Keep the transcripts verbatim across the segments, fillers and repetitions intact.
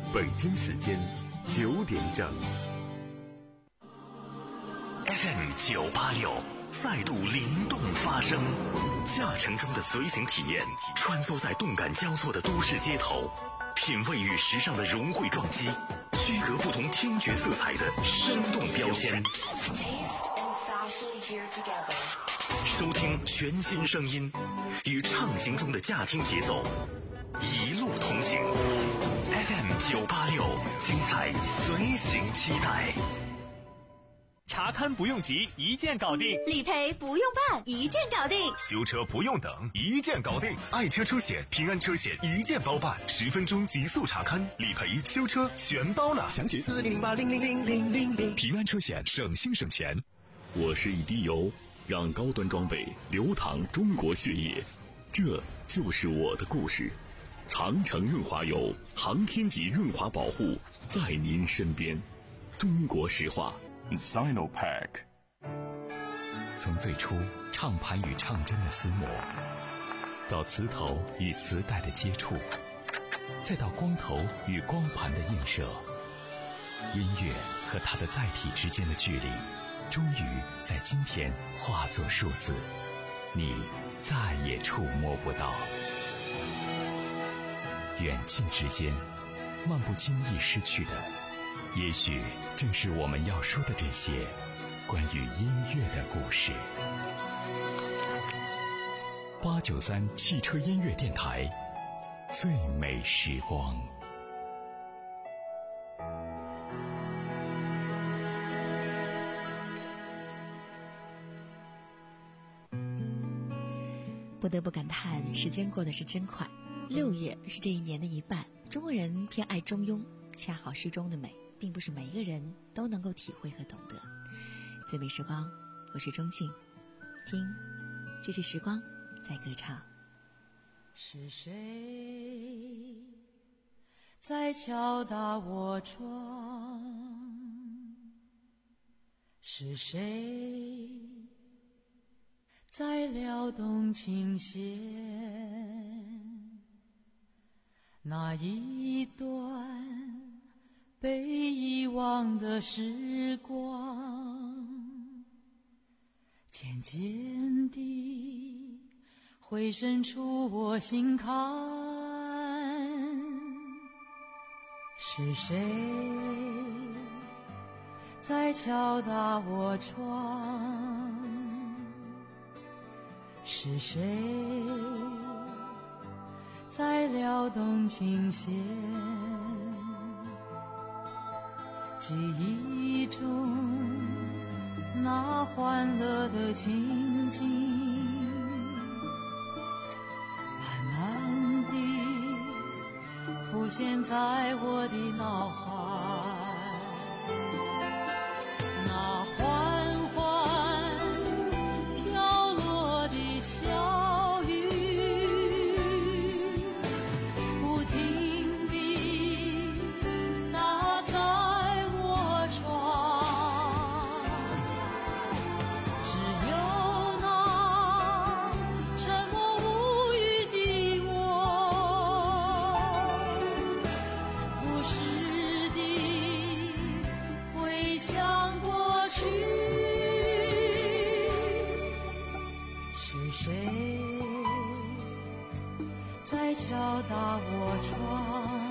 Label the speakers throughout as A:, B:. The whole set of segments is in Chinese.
A: 北京时间九点整。
B: F M 九八六再度灵动发声，驾乘中的随行体验，穿梭在动感交错的都市街头，品味与时尚的融汇撞击，区隔不同听觉色彩的生动标签。收听全新声音，与畅行中的驾听节奏一路同行。F M 九八六，精彩随行期待。
C: 查勘不用急，一键搞定；
D: 理赔不用办，一键搞定；
E: 修车不用等，一键搞定。爱车车险、平安车险一键包办，十分钟极速查勘、理赔、修车全包了。详询四零零八零零零零零零。平安车险，省心省钱。
A: 我是一滴油，让高端装备流淌中国血液，这就是我的故事。长城润滑油，航天级润滑保护，在您身边。中国石化。
F: Sinopack。 从最初唱盘与唱针的撕磨，到磁头与磁带的接触，再到光头与光盘的映射，音乐和它的载体之间的距离终于在今天化作数字，你再也触摸不到。远近之间，漫不经意失去的，也许正是我们要说的这些关于音乐的故事。八九三汽车音乐电台，最美时光。
G: 不得不感叹，时间过得是真快。六月是这一年的一半，中国人偏爱中庸，恰好诗中的美并不是每一个人都能够体会和懂得。最美时光，我是钟静，听，这是时光在歌唱。
H: 是谁在敲打我窗？是谁在撩动琴弦？那一段被遗忘的时光，渐渐地回渗出我心坎。是谁在敲打我窗？是谁在撩动琴弦？记忆中那欢乐的情景，慢慢地浮现在我的脑海。那缓缓飘落的小雨，不停地打在我窗，只有那沉默无语的我，不时地回想过去。是谁在敲打我窗？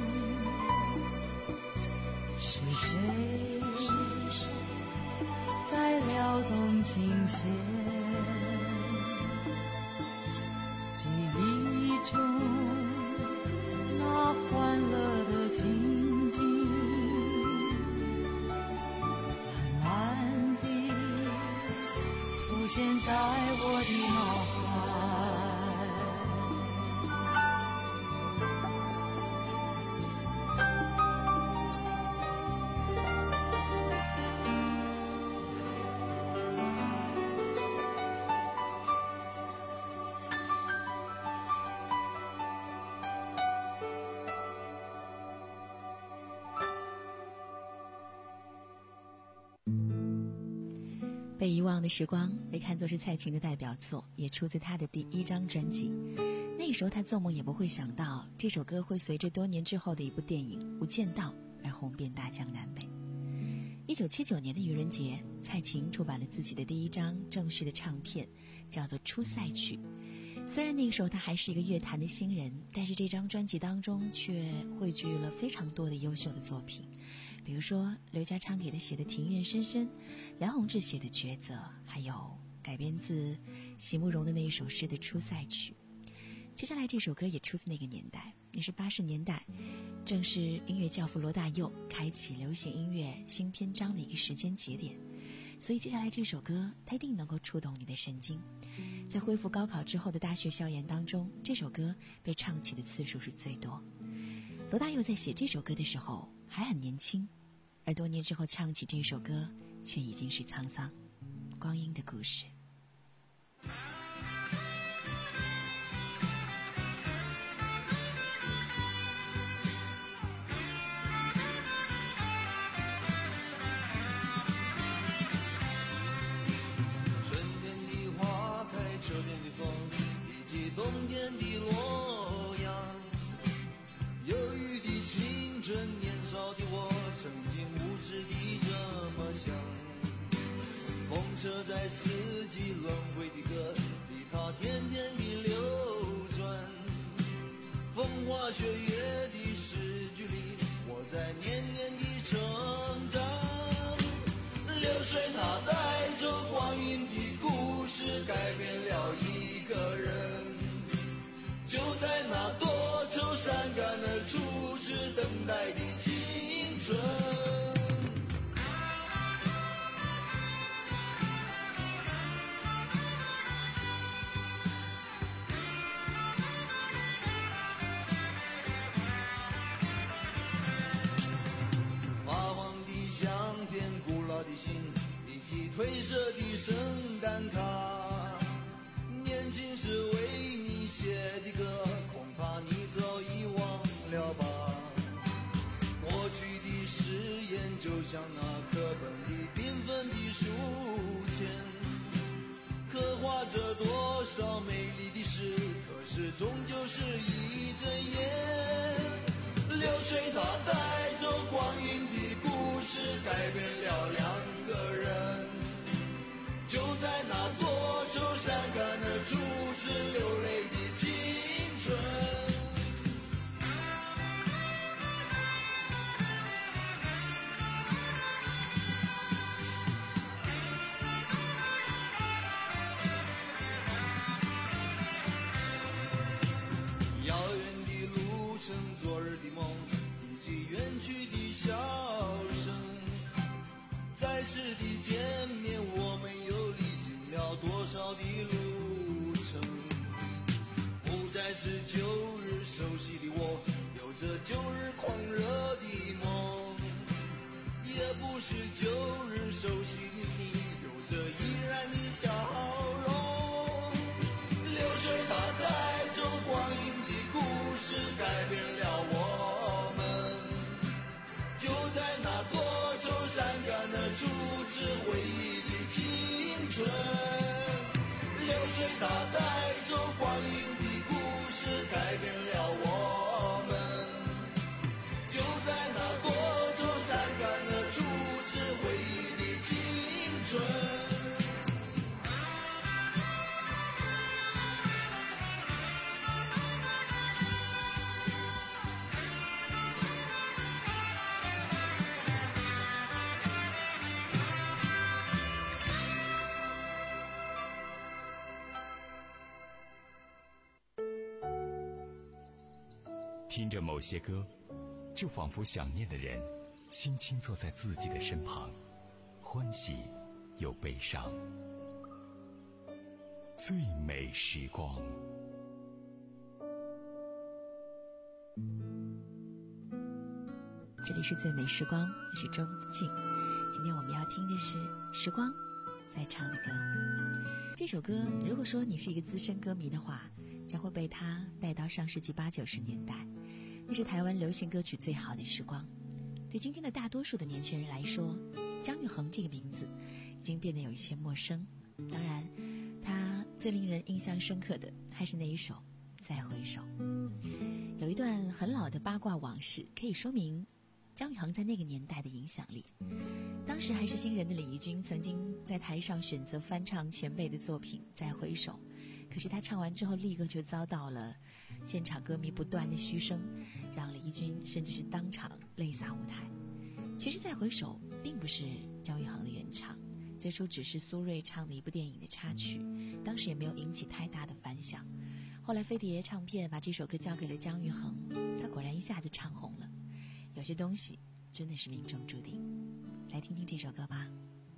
H: 是谁在撩动琴弦？记忆中那欢乐的情景，慢慢地浮现在我的脑海。
G: 被遗忘的时光被看作是蔡琴的代表作，也出自她的第一张专辑。那那时候他做梦也不会想到，这首歌会随着多年之后的一部电影《无间道》而红遍大江南北。一九七九年的愚人节，蔡琴出版了自己的第一张正式的唱片，叫做《出塞曲》。虽然那个时候他还是一个乐坛的新人，但是这张专辑当中却汇聚了非常多的优秀的作品，比如说刘家昌给他写的《庭院深深》，梁鸿志写的《抉择》，还有改编自席慕容的那一首诗的《出塞曲》。接下来这首歌也出自那个年代，也是八十年代，正是音乐教父罗大佑开启流行音乐新篇章的一个时间节点。所以接下来这首歌它一定能够触动你的神经。在恢复高考之后的大学校园当中，这首歌被唱起的次数是最多。罗大佑在写这首歌的时候还很年轻，而多年之后唱起这首歌却已经是沧桑。光阴的故事。
I: 冬天的洛阳，忧郁的青春，年少的我曾经无知地这么想。风车在四季轮回的歌里，它天天地流转。风花雪月的诗句里，我在年年地成长。流水它带着光阴的故事，改变了一个人。就在那多愁善感的初次等待的青春，发黄的相片，古老的信，以及褪色的圣诞卡。年轻时为你写的歌，恐怕你早已忘了吧。过去的誓言就像那课本里缤纷的书签，刻画着多少美丽的诗，可是终究是一阵烟。流水它带着光阴的故事，改变了两个人。就在那多愁善感的初次流泪的青春，遥远的路程，昨日的梦，以及远去的笑声。在世的见面，我们又历经了多少的路程？不再是旧日熟悉的我，有着旧日狂热的梦，也不是旧日熟悉的你，有着依然的笑容。流水它带着光阴的故事，改变了我们。就在那多愁善感的初次回忆的青春，流水它带着光阴的故事，改变了我们。就在那多愁善感的初次回忆的青春。
F: 听着某些歌，就仿佛想念的人轻轻坐在自己的身旁，欢喜又悲伤。最美时光。
G: 这里是最美时光，我是周静。今天我们要听的是时光在唱的歌。这首歌如果说你是一个资深歌迷的话，将会被它带到上世纪八九十年代，那是台湾流行歌曲最好的时光。对今天的大多数的年轻人来说，姜育恒这个名字已经变得有一些陌生。当然他最令人印象深刻的还是那一首《 再回首。有一段很老的八卦往事，可以说明姜育恒在那个年代的影响力。当时还是新人的李翊君曾经在台上选择翻唱前辈的作品《再回首》，可是他唱完之后立刻就遭到了现场歌迷不断的嘘声，让李翊君甚至是当场泪洒舞台。其实《再回首》并不是姜育恒的原唱，最初只是苏芮唱的一部电影的插曲，当时也没有引起太大的反响。后来飞碟唱片把这首歌交给了姜育恒，他果然一下子唱红了。有些东西真的是命中注定。来听听这首歌吧。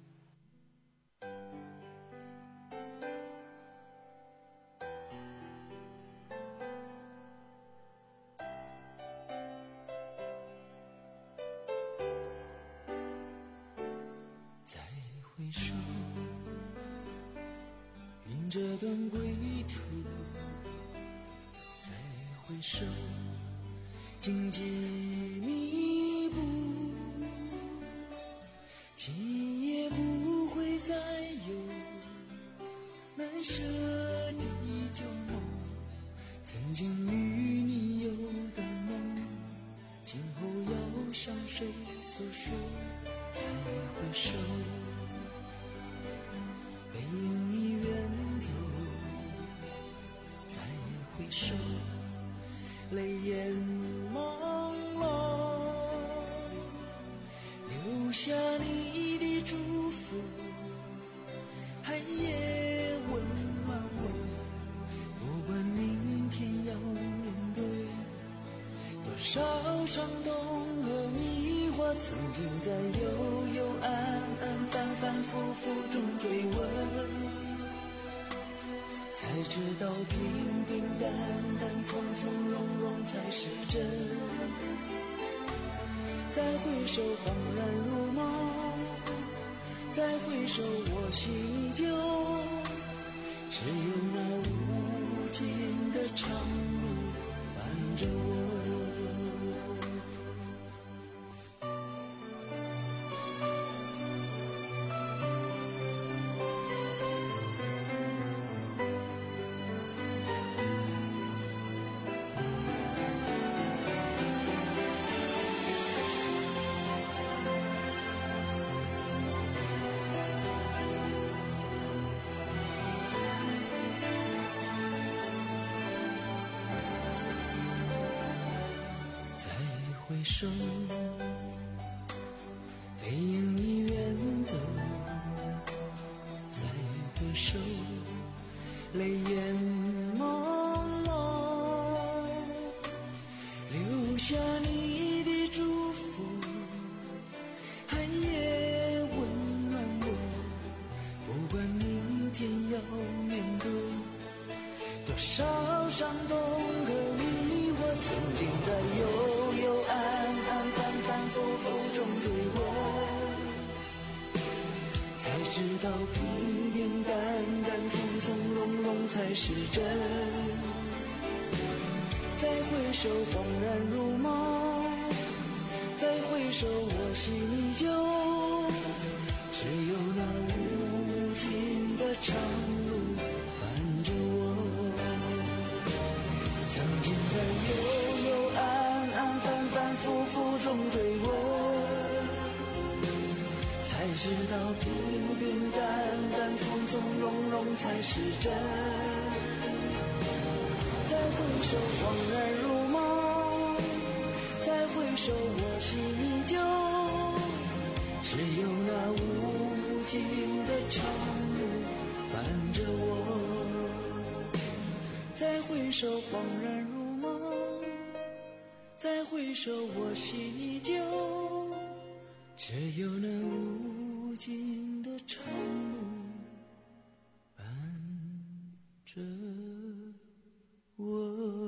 I: 再回首，云这段归途，再回首，荆棘密布，今夜不会再有难舍的旧梦，曾经与你有的梦，今后要向谁诉说？再回首，背影已远走，再回首，泪眼朦胧，留下你的祝福，寒夜温暖我，不管明天要面对多少伤痛和迷惑，曾经在幽幽暗暗反反复复中追问，才知道平平淡淡从从容容才是真。再回首恍然如梦，再回首我心依旧，只有那无尽的长路伴着我。回首，背影已远走，再回首，泪眼朦胧，留下你的祝福，寒夜温暖我，不管明天要面对多少伤痛和迷惑，曾经在幽幽暗暗反反复复中追问，才知道平平淡淡从从容容才是真。再回首恍然如梦，再回首我心依旧，只有那无尽的长路伴着我。曾经在幽幽暗暗反反复复中追问，才知道平平淡淡从从容容才是真。再回首恍然如梦，再回首我心依旧，只有那无尽的长路伴着我。再回首恍然如梦，再回首我心依旧，只有那无尽的长路伴着我。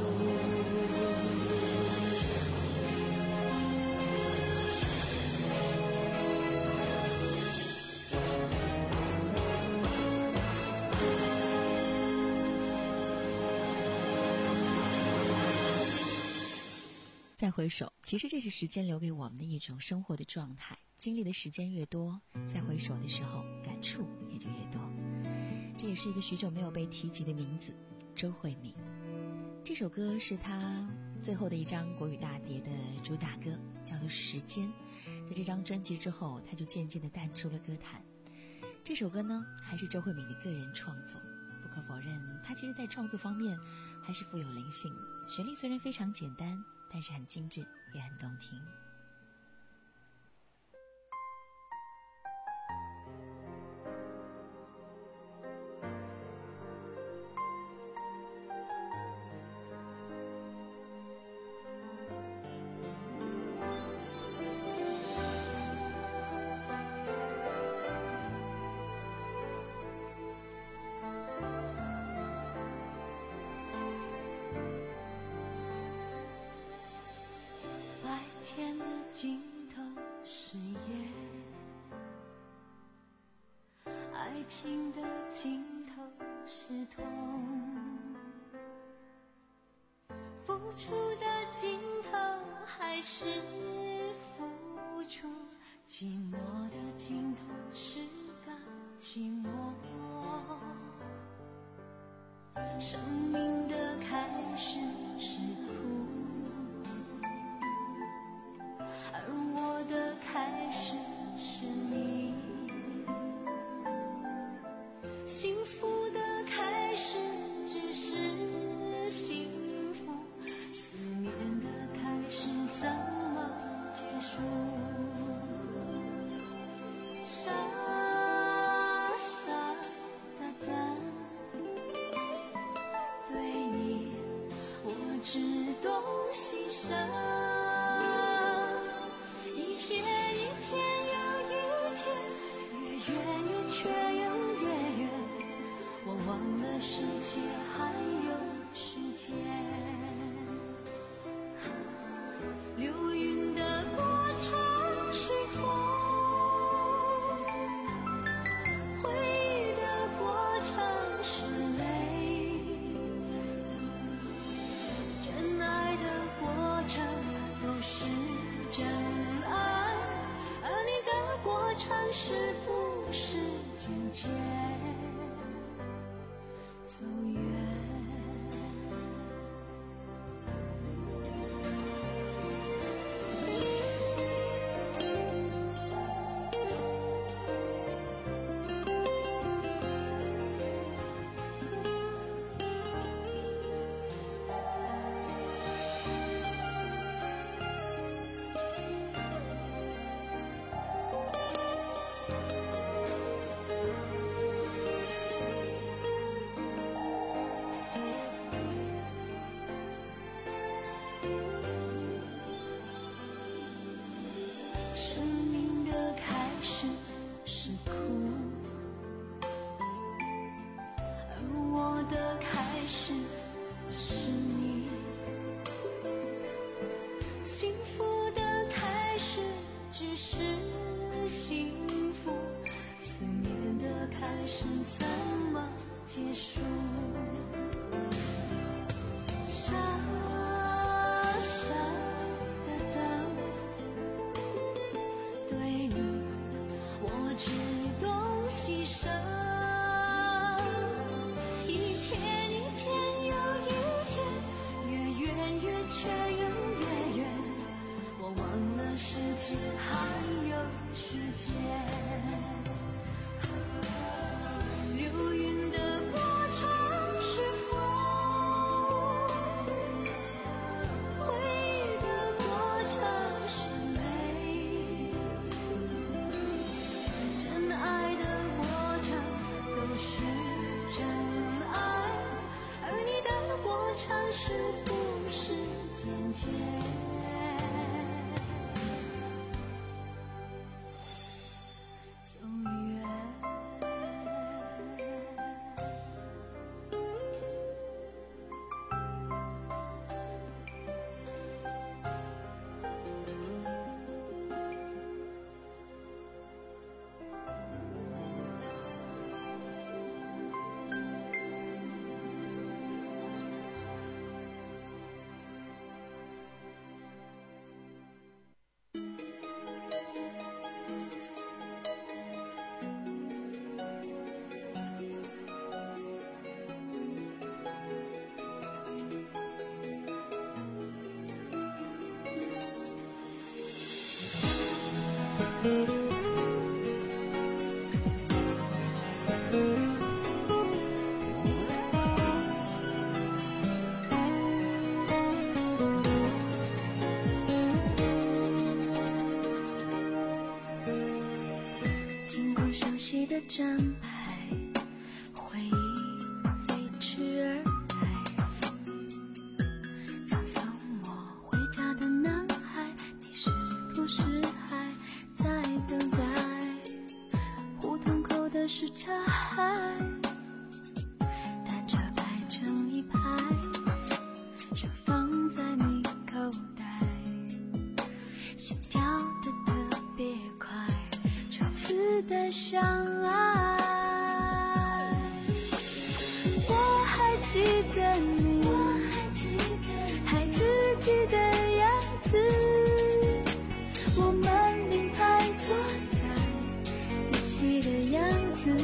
G: 再回首，其实这是时间留给我们的一种生活的状态，经历的时间越多，再回首的时候感触也就越多。这也是一个许久没有被提及的名字，周慧敏。 这首歌是他最后的一张国语大碟的主打歌，叫做《时间》。在这张专辑之后，他就渐渐地淡出了歌坛。这首歌呢，还是周慧敏的个人创作。不可否认，他其实在创作方面还是富有灵性的。旋律虽然非常简单，但是很精致，也很动听。
H: 天的尽头是夜，爱情的尽头是痛，付出的尽头还是付出，寂寞的尽头是个寂寞，生命的开始是苦，而我的开始是你，幸福的开始只是幸福，思念的开始怎么结束？傻傻的等，对你我只懂牺牲。忘了世界还有时间，流云的过程是风，回忆的过程是泪，真爱的过程都是真爱，而你的过程是不是渐渐走远？生命的开始是苦，而我的开始是你，幸福的开始只是幸福，思念的开始怎么结束？傻傻的等，对你我只懂牺牲，一天一天又一天，越远越却又越远，我忘了世界还有时间，流云的过程是风，回忆的过程是泪，真爱的过程都是真爱，而你的过程是不是渐渐走远？ 经过熟悉的站牌，回忆飞驰而来，葬送我回家的男孩，你是不是还在等待？胡同口的是茶海，单车摆成一排，手放在你口袋，心跳得特别快，初次的相爱。我还记得你孩子气的样子，我们并排坐在一起的样子，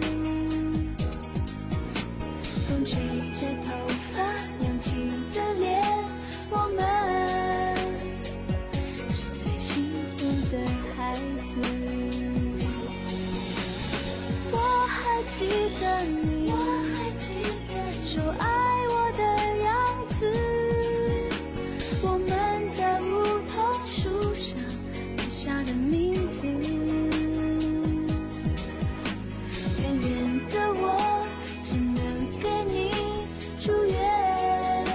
H: 风吹着头发扬起的脸，我们是最幸福的孩子。我还记得你说爱我的样子，我们在梧桐树上留下的名字，远远的我只能给你祝愿，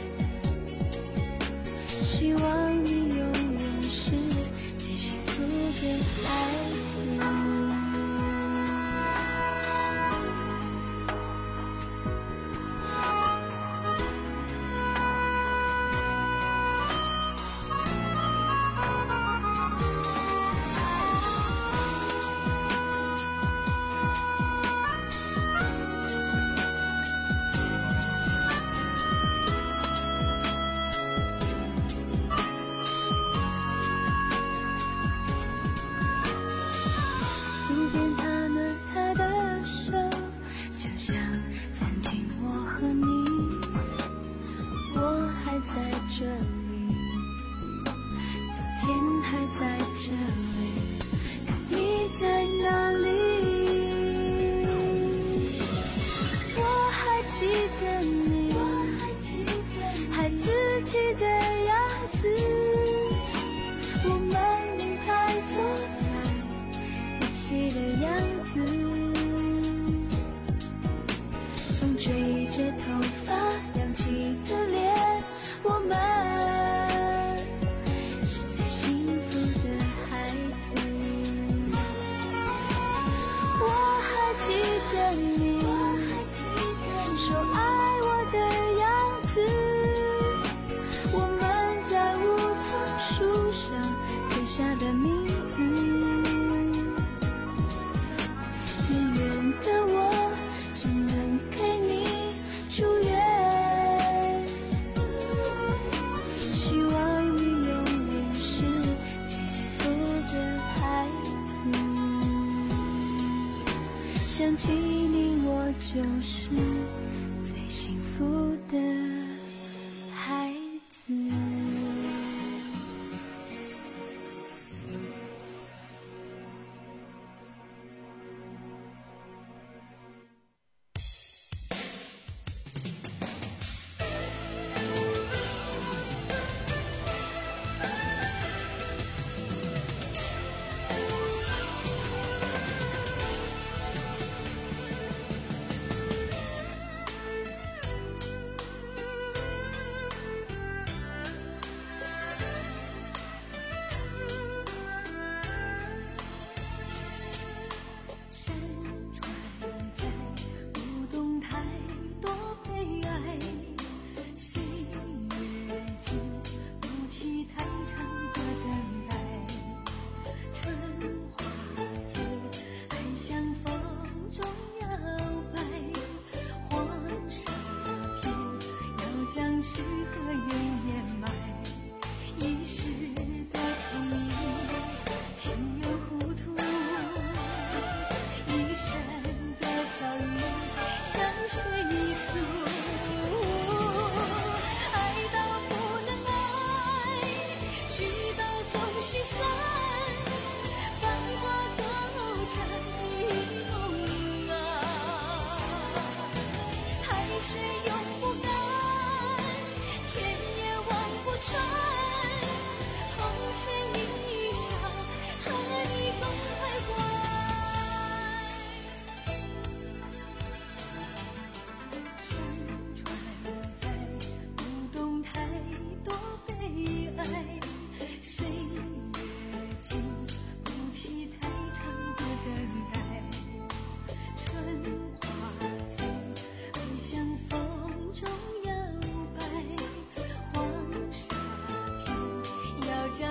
H: 希望你永远是最幸福的孩子。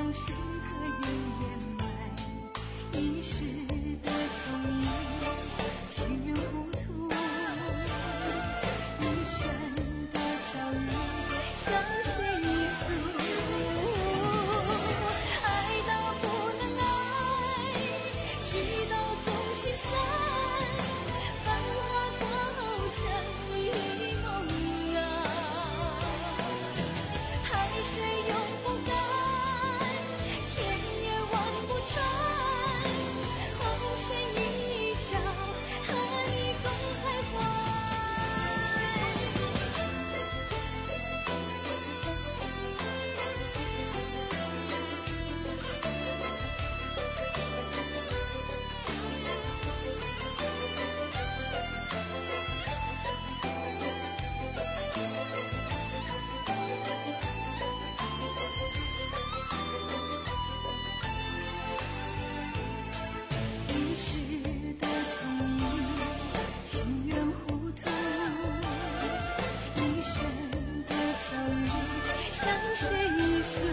H: 往事可以掩埋一时的聪明，情愿糊涂，一生的遭遇向谁诉？爱到不能爱，聚到总须散，繁华过后成一梦啊，海水永不干，天也望不穿，红尘一笑，和你共徘徊。一时的聪明，情愿糊涂，一生的遭遇向谁诉？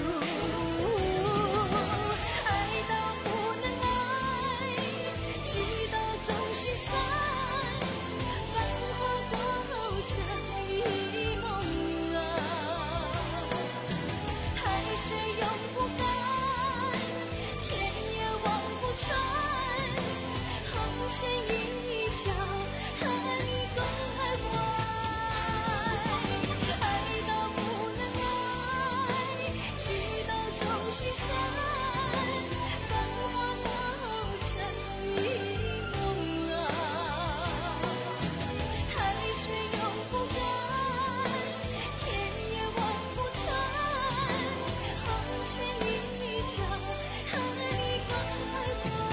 H: 爱到不能爱，聚到总须散，繁华过后成一梦啊，海水永不干，天也望不穿，红尘一笑，和你共徘徊。爱到不能爱，聚到总须散，繁华过后成一梦啊，海水永不干，天也望不穿，红尘一笑，和你共徘徊。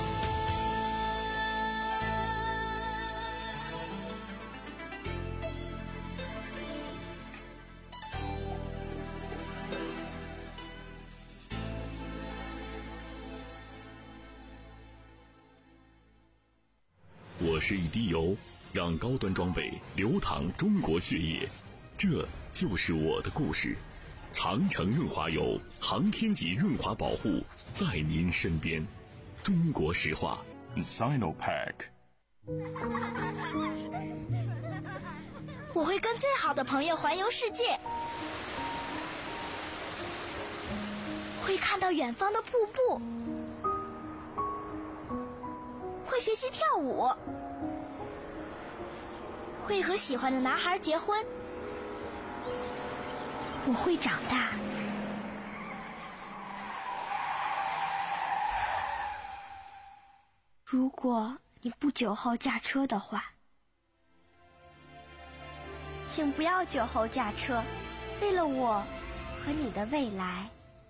A: 我是一滴油，让高端装备流淌中国血液，这就是我的故事。长城润滑油，航天级润滑保护，在您身边。中国石化 Sinopec。
J: 我会跟最好的朋友环游世界，会看到远方的瀑布，会学习跳舞，会和喜欢的男孩结婚。我会长大。如果你不酒后驾车的话，请不要酒后驾车，为了我和你的未来。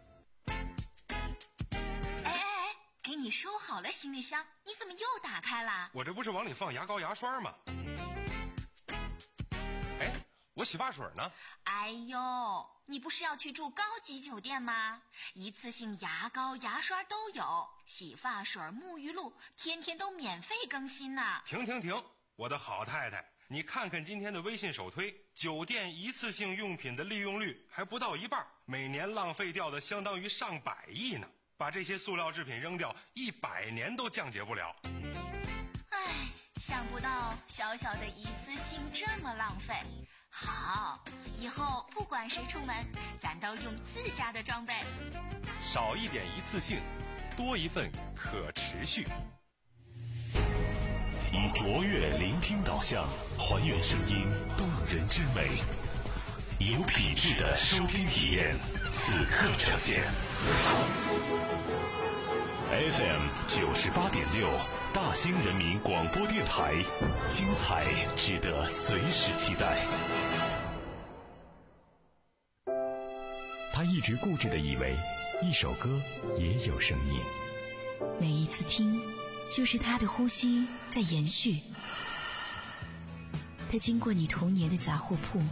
K: 哎哎哎，给你收好了行李箱，你怎么又打开了？
L: 我这不是往里放牙膏牙刷吗？哎，我洗发水呢？
K: 哎呦，你不是要去住高级酒店吗？一次性牙膏牙刷都有，洗发水沐浴露天天都免费更新呢。
L: 停停停，我的好太太，你看看今天的微信首推，酒店一次性用品的利用率还不到一半，每年浪费掉的相当于上百亿呢。把这些塑料制品扔掉，一百年都降解不了。
K: 唉，想不到小小的一次性这么浪费。好，以后不管谁出门，咱都用自家的装备。
L: 少一点一次性，多一份可持续。
A: 以卓越聆听导向，还原声音动人之美，有品质的收听体验，此刻呈现。F M 九十八点六，大兴人民广播电台，精彩值得随时期待。
F: 他一直固执地以为，一首歌也有生命。
G: 每一次听，就是他的呼吸在延续。他经过你童年的杂货铺，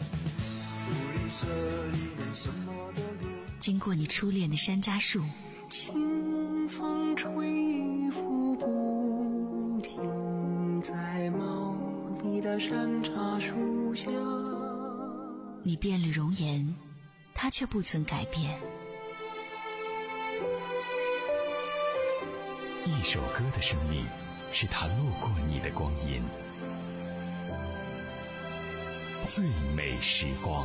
G: 经过你初恋的山楂树，
H: 清风吹拂不停，在茂密的山楂树下。
G: 你变了容颜，他却不曾改变。
F: 一首歌的生命，是它路过你的光阴。最美时光。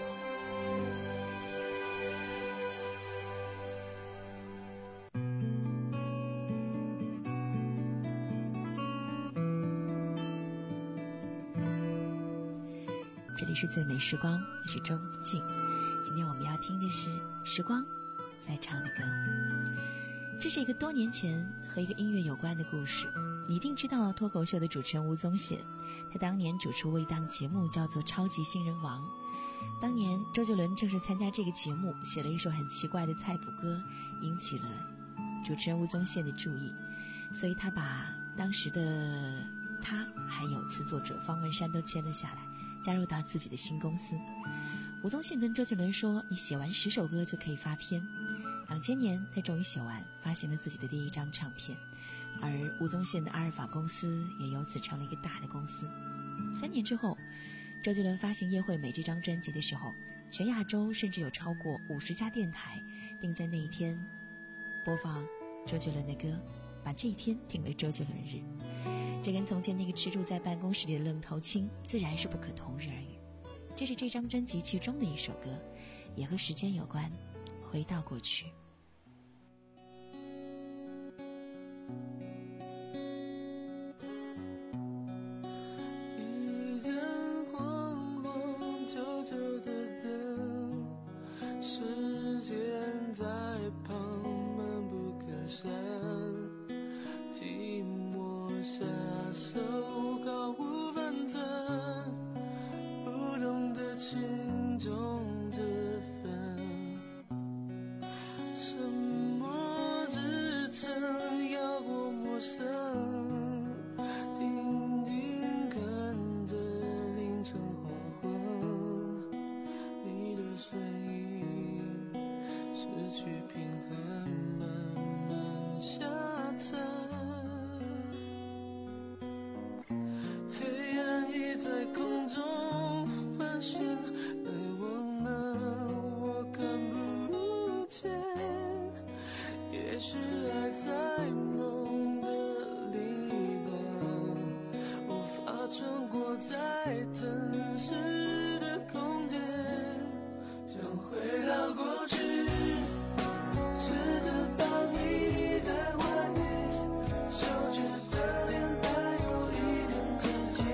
G: 这里是最美时光，我是周静。今天我们要听的是时光在唱的歌。这是一个多年前和一个音乐有关的故事。你一定知道脱口秀的主持人吴宗宪，他当年主持过一档节目叫做《超级新人王》。当年周杰伦正是参加这个节目，写了一首很奇怪的菜谱歌，引起了主持人吴宗宪的注意，所以他把当时的他还有词作者方文山都签了下来，加入到自己的新公司。吴宗宪跟周杰伦说，你写完十首歌就可以发片。两千年他终于写完，发行了自己的第一张唱片，而吴宗宪的阿尔法公司也由此成了一个大的公司。三年之后，周杰伦发行《夜惠美》这张专辑的时候，全亚洲甚至有超过五十家电台定在那一天播放周杰伦的歌，把这一天定为周杰伦日。这跟从前那个吃住在办公室里的愣头青自然是不可同日而语。这是这张专辑其中的一首歌，也和时间有关，回到过去。
M: 一盏黄黄旧旧的灯，时间在旁闷不可声，寂寞下手毫无分寸，不懂得轻重之分，沉默支撑要过陌生，静静看着凌晨黄昏，你的身影失去平衡，慢慢下沉，黑暗已在空中盘旋，爱忘了我看不见，也许爱在梦的另一端，无法穿过再真实的空间，想回到过去，试着把你在怀里，羞怯的脸带有一点窒息，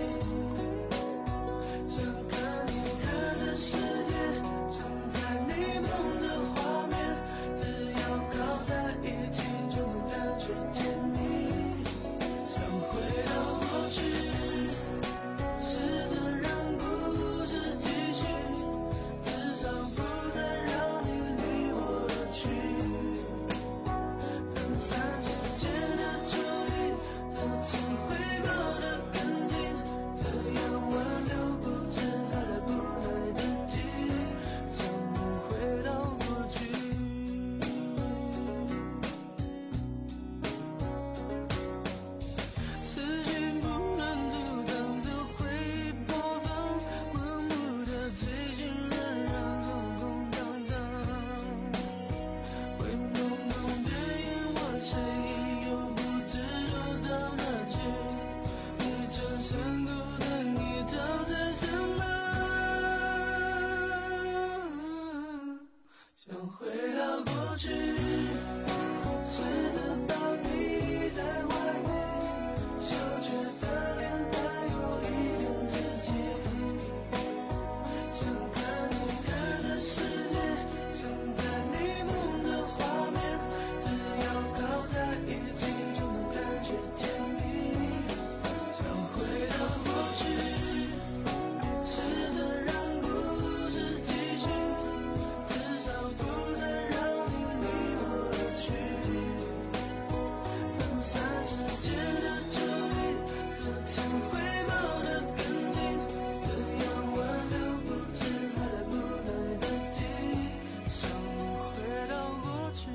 M: 想看你看的世界，想在你梦的画面，只要靠在一起就能感觉甜蜜，想回到过去，试着让故事继续，至少不再让你离我而去，分散时间的注意，造成回报的根基，这样挽留不知还来不来得及，想回到过去。思绪不能阻挡着会播放，盲目的追寻仍然空空荡荡，灰蒙蒙的夜晚，谁又不知走到哪去，你转身孤单一躺在身旁，想回到过去，试着把你在怀里，羞怯的脸带有一点窒息，想看你看的世界，想在你梦的画面，只要靠在一起就能感觉甜蜜，想回到过去，试着让故事继续，至少不再让你离我而去，分散时间的注意，这层回报的根基，这样挽留不知还来不来得及，想回到过去。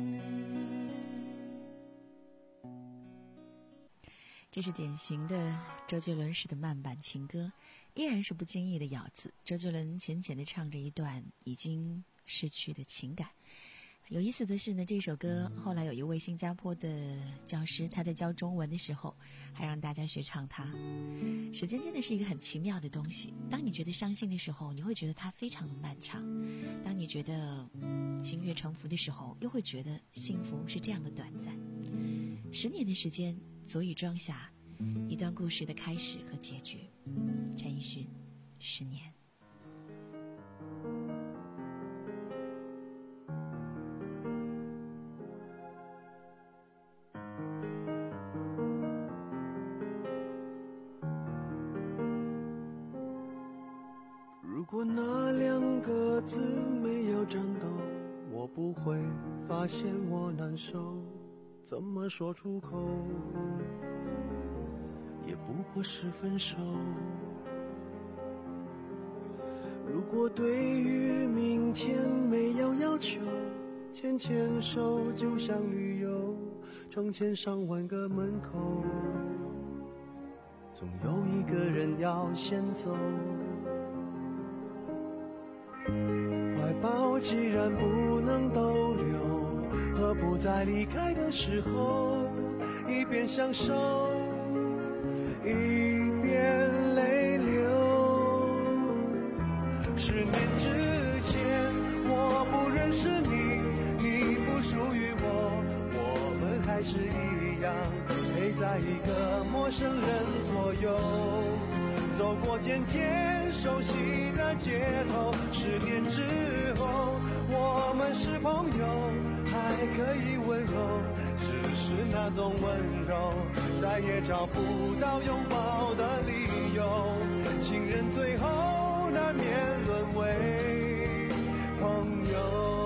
G: 这是典型的周杰伦式的慢板情歌，依然是不经意的咬字。周杰伦浅浅地唱着一段已经逝去的情感， 有意思的是呢，这首歌后来有一位新加坡的教师，他在教中文的时候还让大家学唱它。时间真的是一个很奇妙的东西，当你觉得伤心的时候，你会觉得它非常的漫长，当你觉得心悦诚服的时候，又会觉得幸福是这样的短暂。十年的时间足以装下一段故事的开始和结局。陈奕迅，十年。
M: 如果那两个字没有颤抖，我不会发现我难受，怎么说出口，也不过是分手。如果对于明天没有要求，牵牵手就像旅游，成千上万个门口，总有一个人要先走。怀抱既然不能逗留，何不在离开的时候一边享受一边泪流。十年之前我不认识你，你不属于我，我们还是一样陪在一个陌生人左右，走过渐渐熟悉的街头。十年之后我们是朋友，还可以温柔，只是那种温柔再也找不到拥抱的理由。情人最后难免沦为朋友。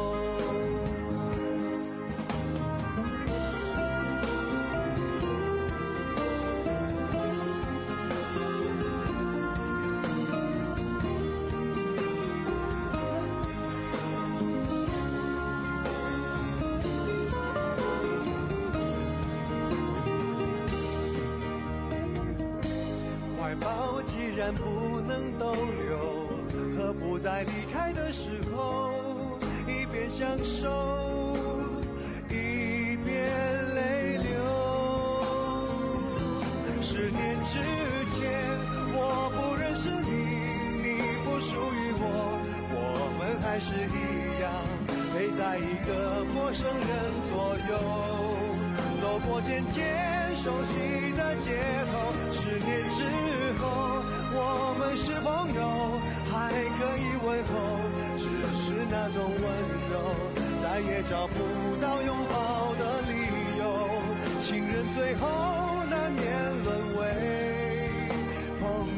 M: 怀抱既然不能逗留，何不在离开的时候一边享受一边泪流。十年之前我不认识你，你不属于我，我们还是一样陪在一个陌生人左右，走过渐渐熟悉的街头。十年之后我们是朋友，还可以问候，只是那种温柔再也找不到拥抱的理由。情人最后难免沦为朋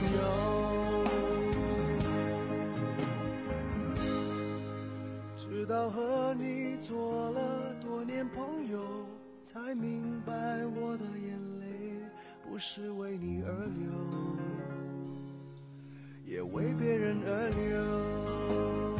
M: 友。直到和你做了多年朋友，才明白我的眼泪不是为你而流，也为别人而流。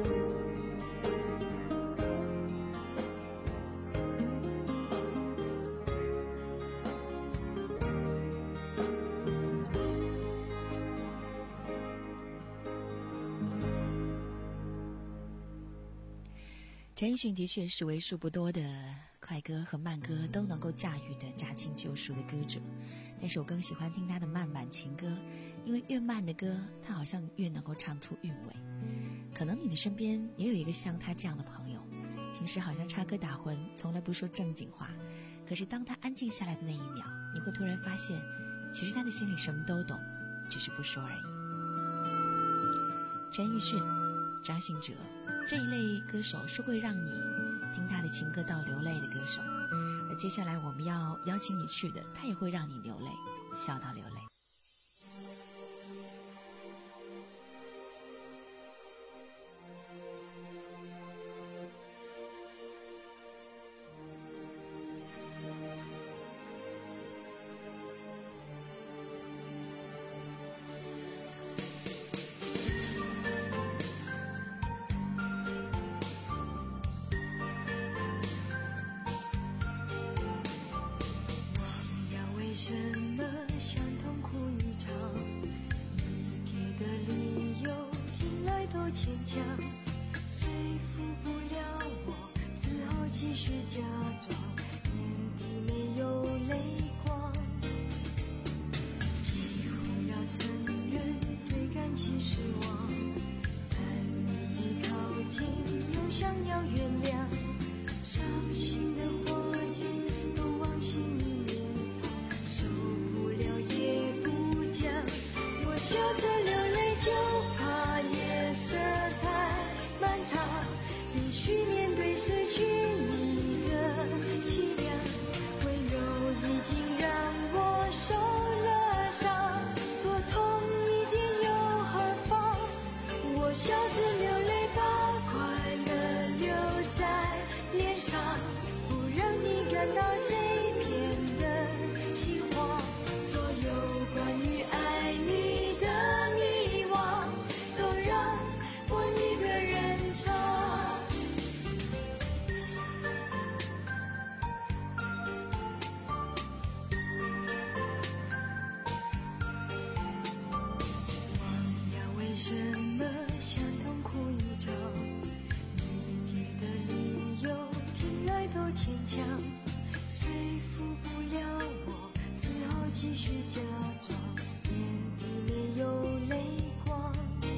G: 陈奕迅的确是为数不多的快歌和慢歌都能够驾驭的驾轻就熟的歌者，但是我更喜欢听他的慢板情歌，因为越慢的歌他好像越能够唱出韵味。可能你的身边也有一个像他这样的朋友，平时好像插科打诨，从来不说正经话，可是当他安静下来的那一秒，你会突然发现其实他的心里什么都懂，只是不说而已。陈奕迅、张信哲这一类歌手是会让你听他的情歌到流泪的歌手，而接下来我们要邀请你去的，他也会让你流泪，笑到流泪。
H: 为什么想痛哭一场？你给的理由听来多牵强，说服不了我自续假装眼底没有泪光，几乎要承认对感情失望，但你一靠近又想要原谅，伤心的话语都往心里面藏，受不了也不讲，我笑着流泪就怕夜色太漫长，必须面对失去你的凄凉，温柔已经让我受了伤，多痛一点又何妨，我笑着流泪把快乐留在脸上，不让你感到谁骗的心慌，所有关于爱你的迷惘都让我一个人唱。忘掉为什么想痛哭一场，你给的理由听来都牵强，说服不了我，只好继续假装眼底没有泪光，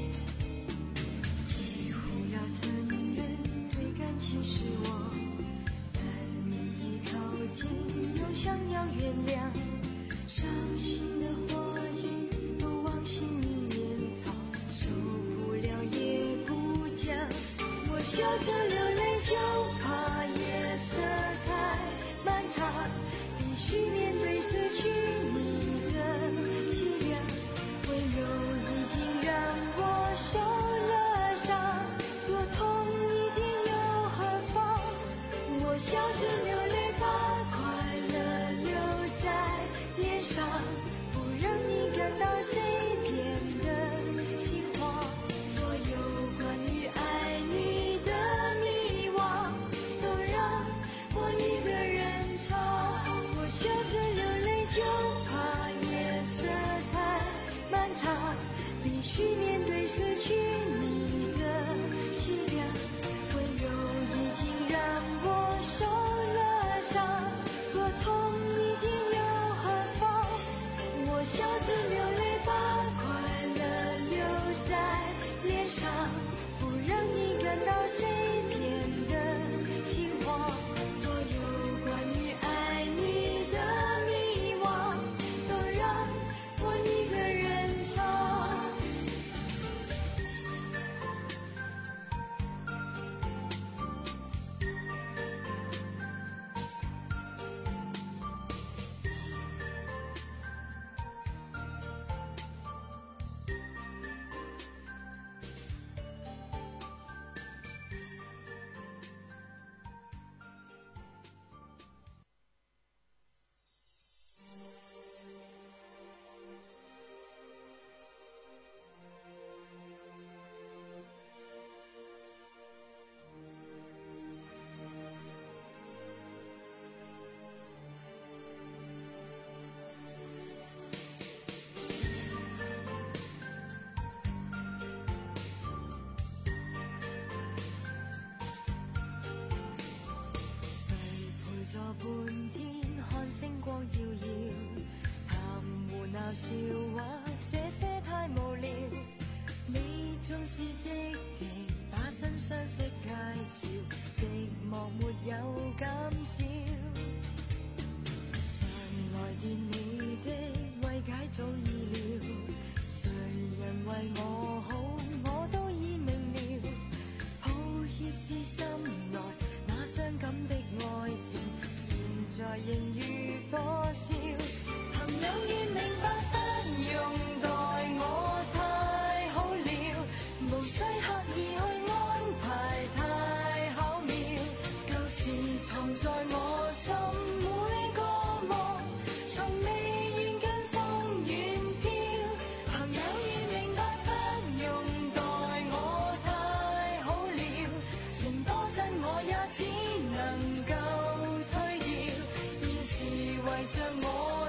H: 几乎要承认对感情失望，但你一靠近又想要原谅，伤心的话语都往心里面藏，受不了也不讲，我笑着流泪就怕夜色太漫长，必须面对失去你的凄凉，温柔已经让我受了伤，多痛一点又何妨，我笑着流泪把快乐留在脸上，不让你感到谁变得心慌，所有关于爱你的迷惘都让我一个人唱，我笑着流泪就怕夜色太漫长，必须面对失去你的凄凉，温柔已经让我受了伤，多痛一点又何妨，我笑着流泪把快乐留在脸上，不让你感到谁变得心慌，所有关于爱你的迷惘都让我一个人唱。坐半天看星光照耀，談胡鬧笑話，這些太無聊。你縱是積極把新相識介紹，寂寞沒有減少。常來電你的慰解早已了，誰人為我好我都已明了。抱歉是心內那傷感的愛情，現在仍如火燒。朋友願明白，不用待我太好了，無需刻意去安排太巧妙。舊時藏在我心每個夢，從未願跟風遠飄。朋友願明白，不用待我太好了，情多真我也只能夠退掉。現時為着我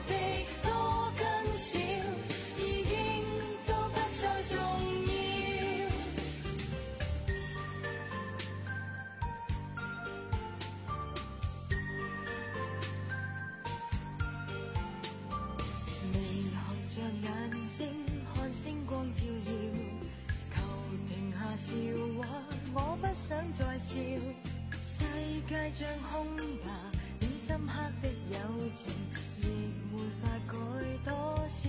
H: 想再笑，世界像空白，你深刻的友情亦沒法改多少。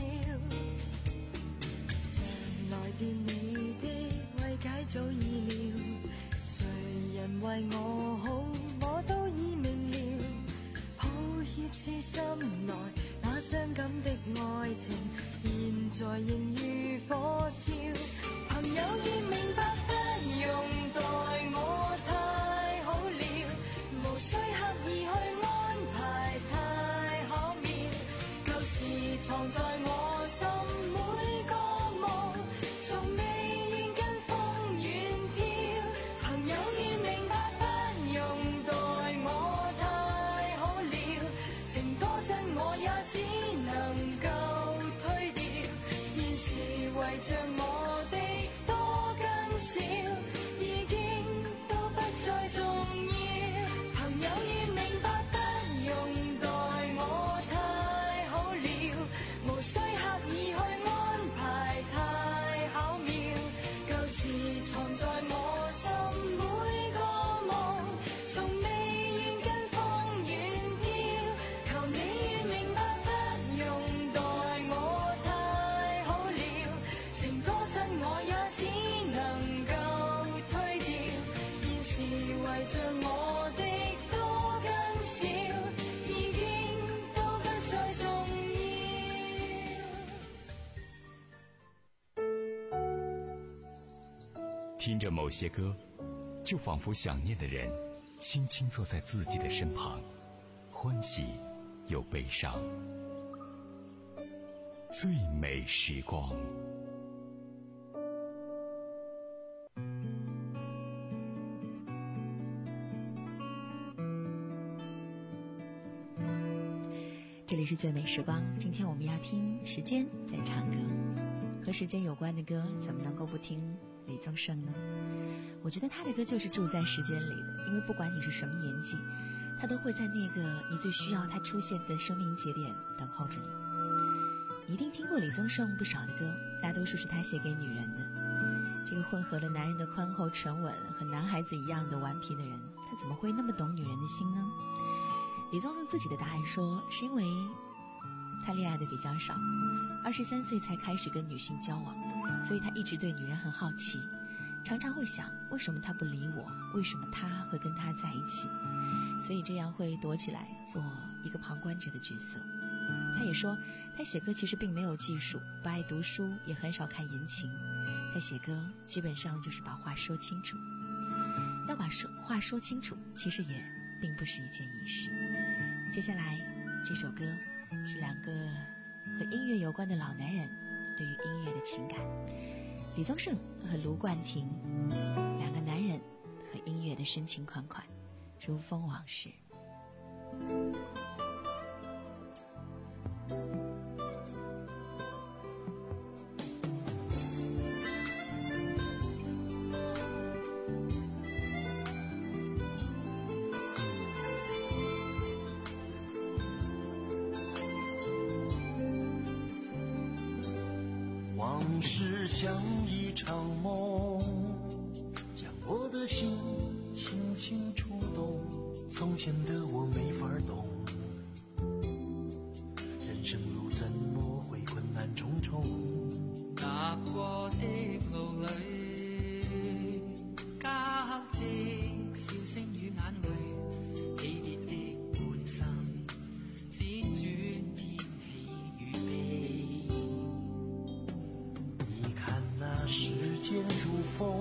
H: 常來電你的慰解早已了，誰人為我好我都已明了。抱歉是心內那傷感的愛情，現在仍如火燒。朋友已明白不用待我太好了，無需刻意去安排太巧妙，舊時藏在我心每個夢，從未願跟風遠飄。朋友已明白不用待我太好了，情多真我也只能夠推掉，現時為着我
F: 听着某些歌，就仿佛想念的人轻轻坐在自己的身旁，欢喜又悲伤。最美时光。
G: 这里是最美时光，今天我们要听时间在唱歌。和时间有关的歌怎么能够不听李宗盛呢？我觉得他的歌就是住在时间里的，因为不管你是什么年纪，他都会在那个你最需要他出现的生命节点等候着你。你一定听过李宗盛不少的歌，大多数是他写给女人的。这个混合了男人的宽厚沉稳和男孩子一样的顽皮的人，他怎么会那么懂女人的心呢？李宗盛自己的答案说，是因为他恋爱的比较少，二十三岁才开始跟女性交往，所以他一直对女人很好奇，常常会想为什么他不理我，为什么他会跟他在一起，所以这样会躲起来做一个旁观者的角色。他也说他写歌其实并没有技术，不爱读书，也很少看言情，他写歌基本上就是把话说清楚。要把说话说清楚其实也并不是一件易事。接下来这首歌是两个和音乐有关的老男人对于音乐的情感，李宗盛和卢冠廷，两个男人和音乐的深情款款，如风往事。
I: 往事像一场梦，将我的心轻轻触动。从前的我没法懂，人生路怎麼會困難重重？
M: 踏過的路裏，交織笑聲與眼淚，喜別的半生，只轉天氣與地。
I: 你看那時間如風，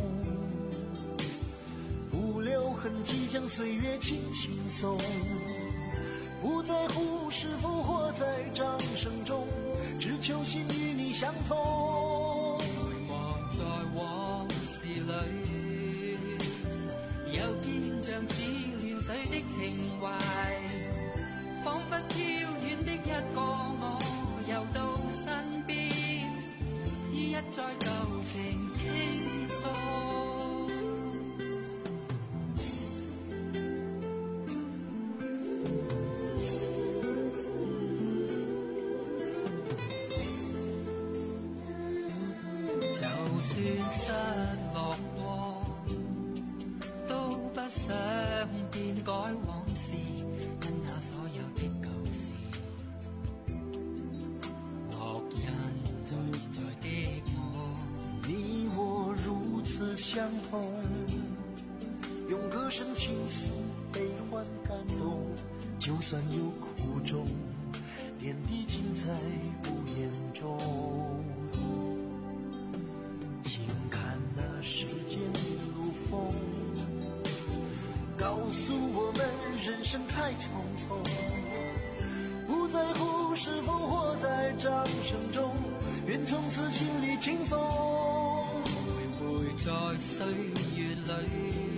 I: 不留痕跡將歲月輕輕送，不在乎是否活在掌聲中，只求心與你相通。
M: 回望在往事裏，又見像似亂水的情懷，彷彿飄遠的一個我，又到身邊，一再舊情傾訴。
I: 相同，用歌声倾诉悲欢感动，就算有苦衷，点滴尽在不言中。静看那世间如风，告诉我们人生太匆匆，不在乎是否活在掌声中，愿从此心里轻松。
N: 徘徊在歲月裏，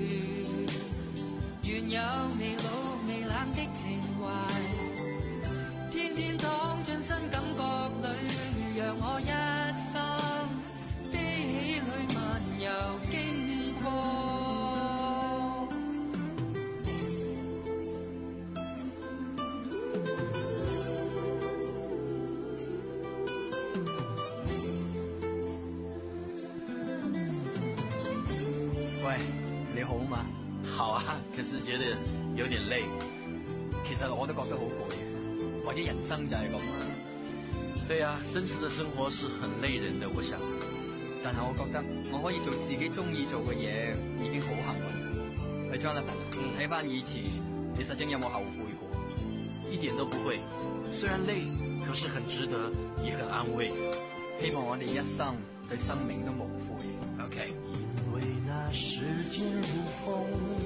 N: 願有未老未冷的情懷，天天躺進新感覺裏，讓我一生悲喜裏漫遊經過。
O: 你好嗎？好啊，可是覺得有點累。其實我都覺得好攰，或者人生就係咁啦。對啊，紳士的生活是很累人的，我想。但係我覺得我可以做自己中意做嘅嘢，已經好幸運。喂 Jonathan，睇翻以前，你實情有冇後悔過？一點都不會，雖然累，可是很值得，也很安慰。希望我哋一生對生命都無悔。OK。
I: 因為那世間如風，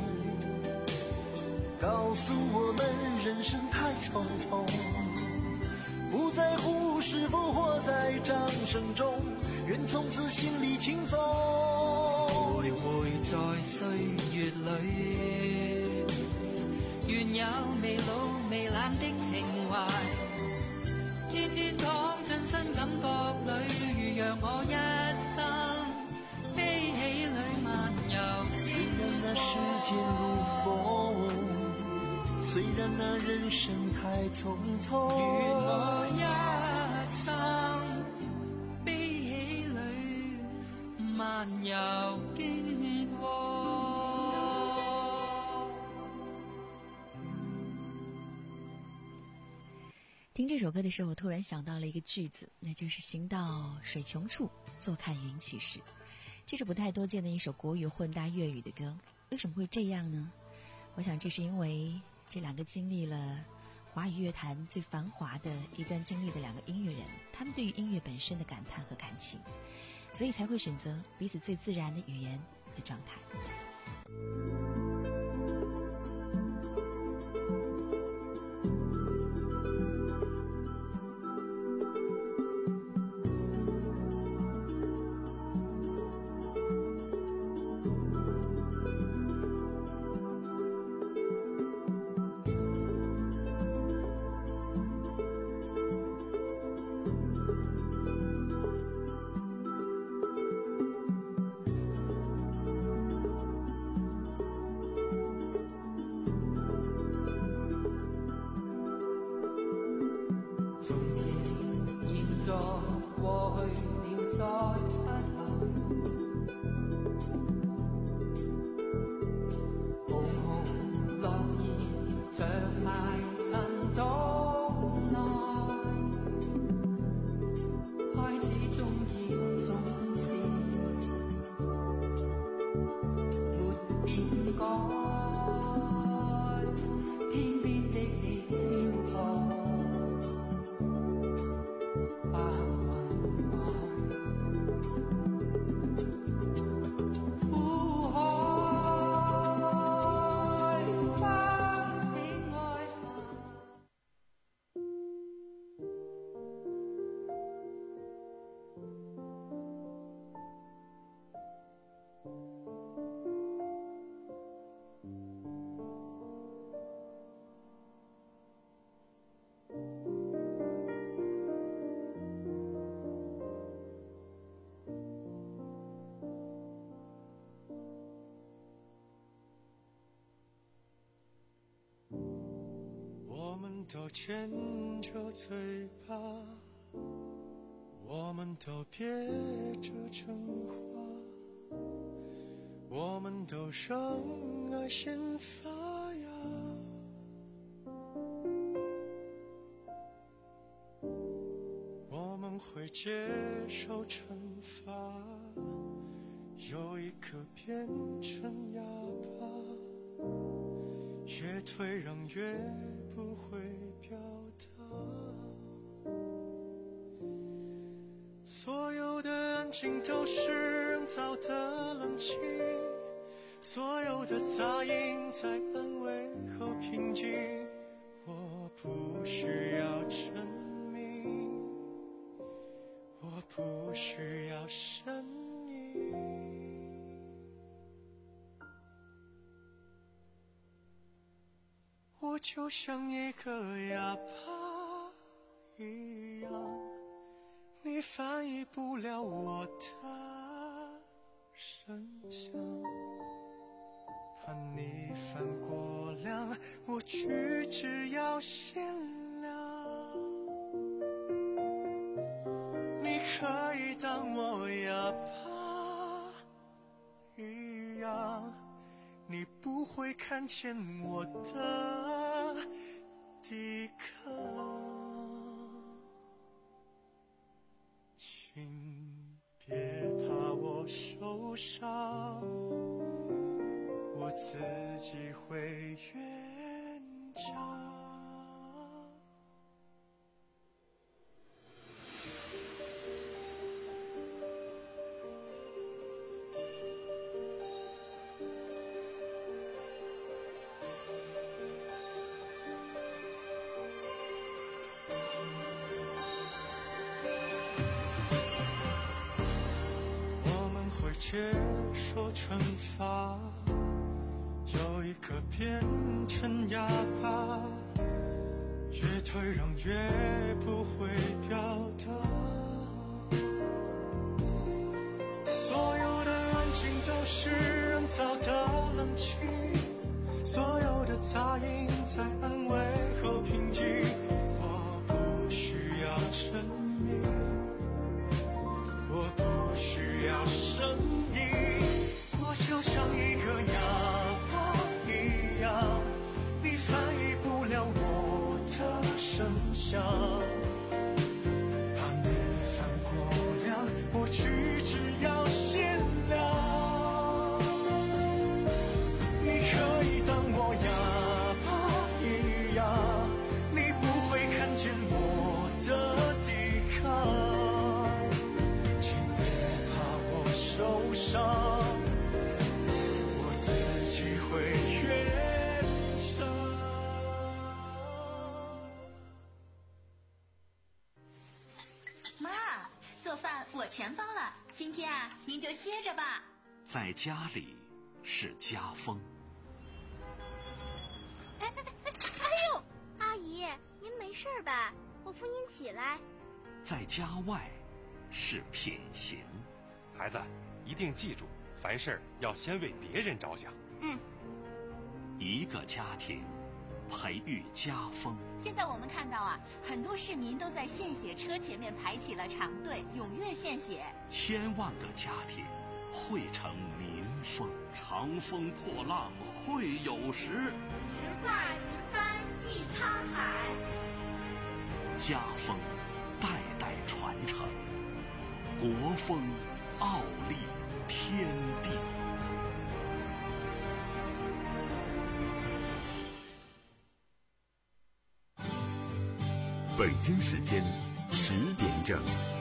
I: 告訴我們人生太匆匆，不在乎是否活在掌聲中，願從此心裡輕鬆。
N: 徘徊在歲月裡，願有未老未冷的情懷，天天躺進新感覺裡，讓我一生悲喜裏漫遊。
I: 雖然那世間如風，雖然那人生太匆匆，
N: 願我一生悲喜裏漫遊經過。
G: 聽這首歌的時候，我突然想到了一個句子，那就是行到水窮處，坐看雲起時。這是不太多見的一首國語混搭粵語的歌，為什麼會這樣呢？我想這是因為這兩個經歷了華語樂壇最繁華的一段經歷的兩個音樂人，他們對於音樂本身的感嘆和感情，所以才會選擇彼此最自然的語言和狀態。
M: 都牵着嘴巴，我们都憋着真话，我们都让爱先发芽，我们会接受惩罚， 有一颗变成哑巴，越退让越不会表达。所有的安静都是人造的冷清，所有的杂音在安慰后平静。我不需要证明，我不需要声音，我就像一个哑巴一样，你翻译不了我的声响，怕你犯过量，我举止要限量。你可以当我哑巴一样，你不会看见我的抵抗。请别怕我受伤，我自己会圆场。接受惩罚，有一个变成哑巴，越退让越不会表达。所有的安静都是人造的冷清，所有的杂音在安慰后平静。我不需要证明，我不需要声音，我就像一个哑巴一样，你翻译不了我的声响，怕你犯过量，我举止要限量。你可以当我哑巴一样，你不会看见我的抵抗。受伤，我自己会圆场。
K: 妈，做饭我全包了，今天啊，您就歇着吧。
B: 在家里是家风。
J: 哎哎哎！哎呦，阿姨，您没事吧？我扶您起来。
B: 在家外是品行。
L: 孩子，一定记住，凡事要先为别人着想。
K: 嗯。
B: 一个家庭，培育家风。
K: 现在我们看到啊，很多市民都在献血车前面排起了长队，踊跃献血。
B: 千万个家庭汇成民风，长风破浪会有时，
J: 直挂云帆济沧海。
B: 家风代代传承，国风傲立天地。
A: 北京时间十点整。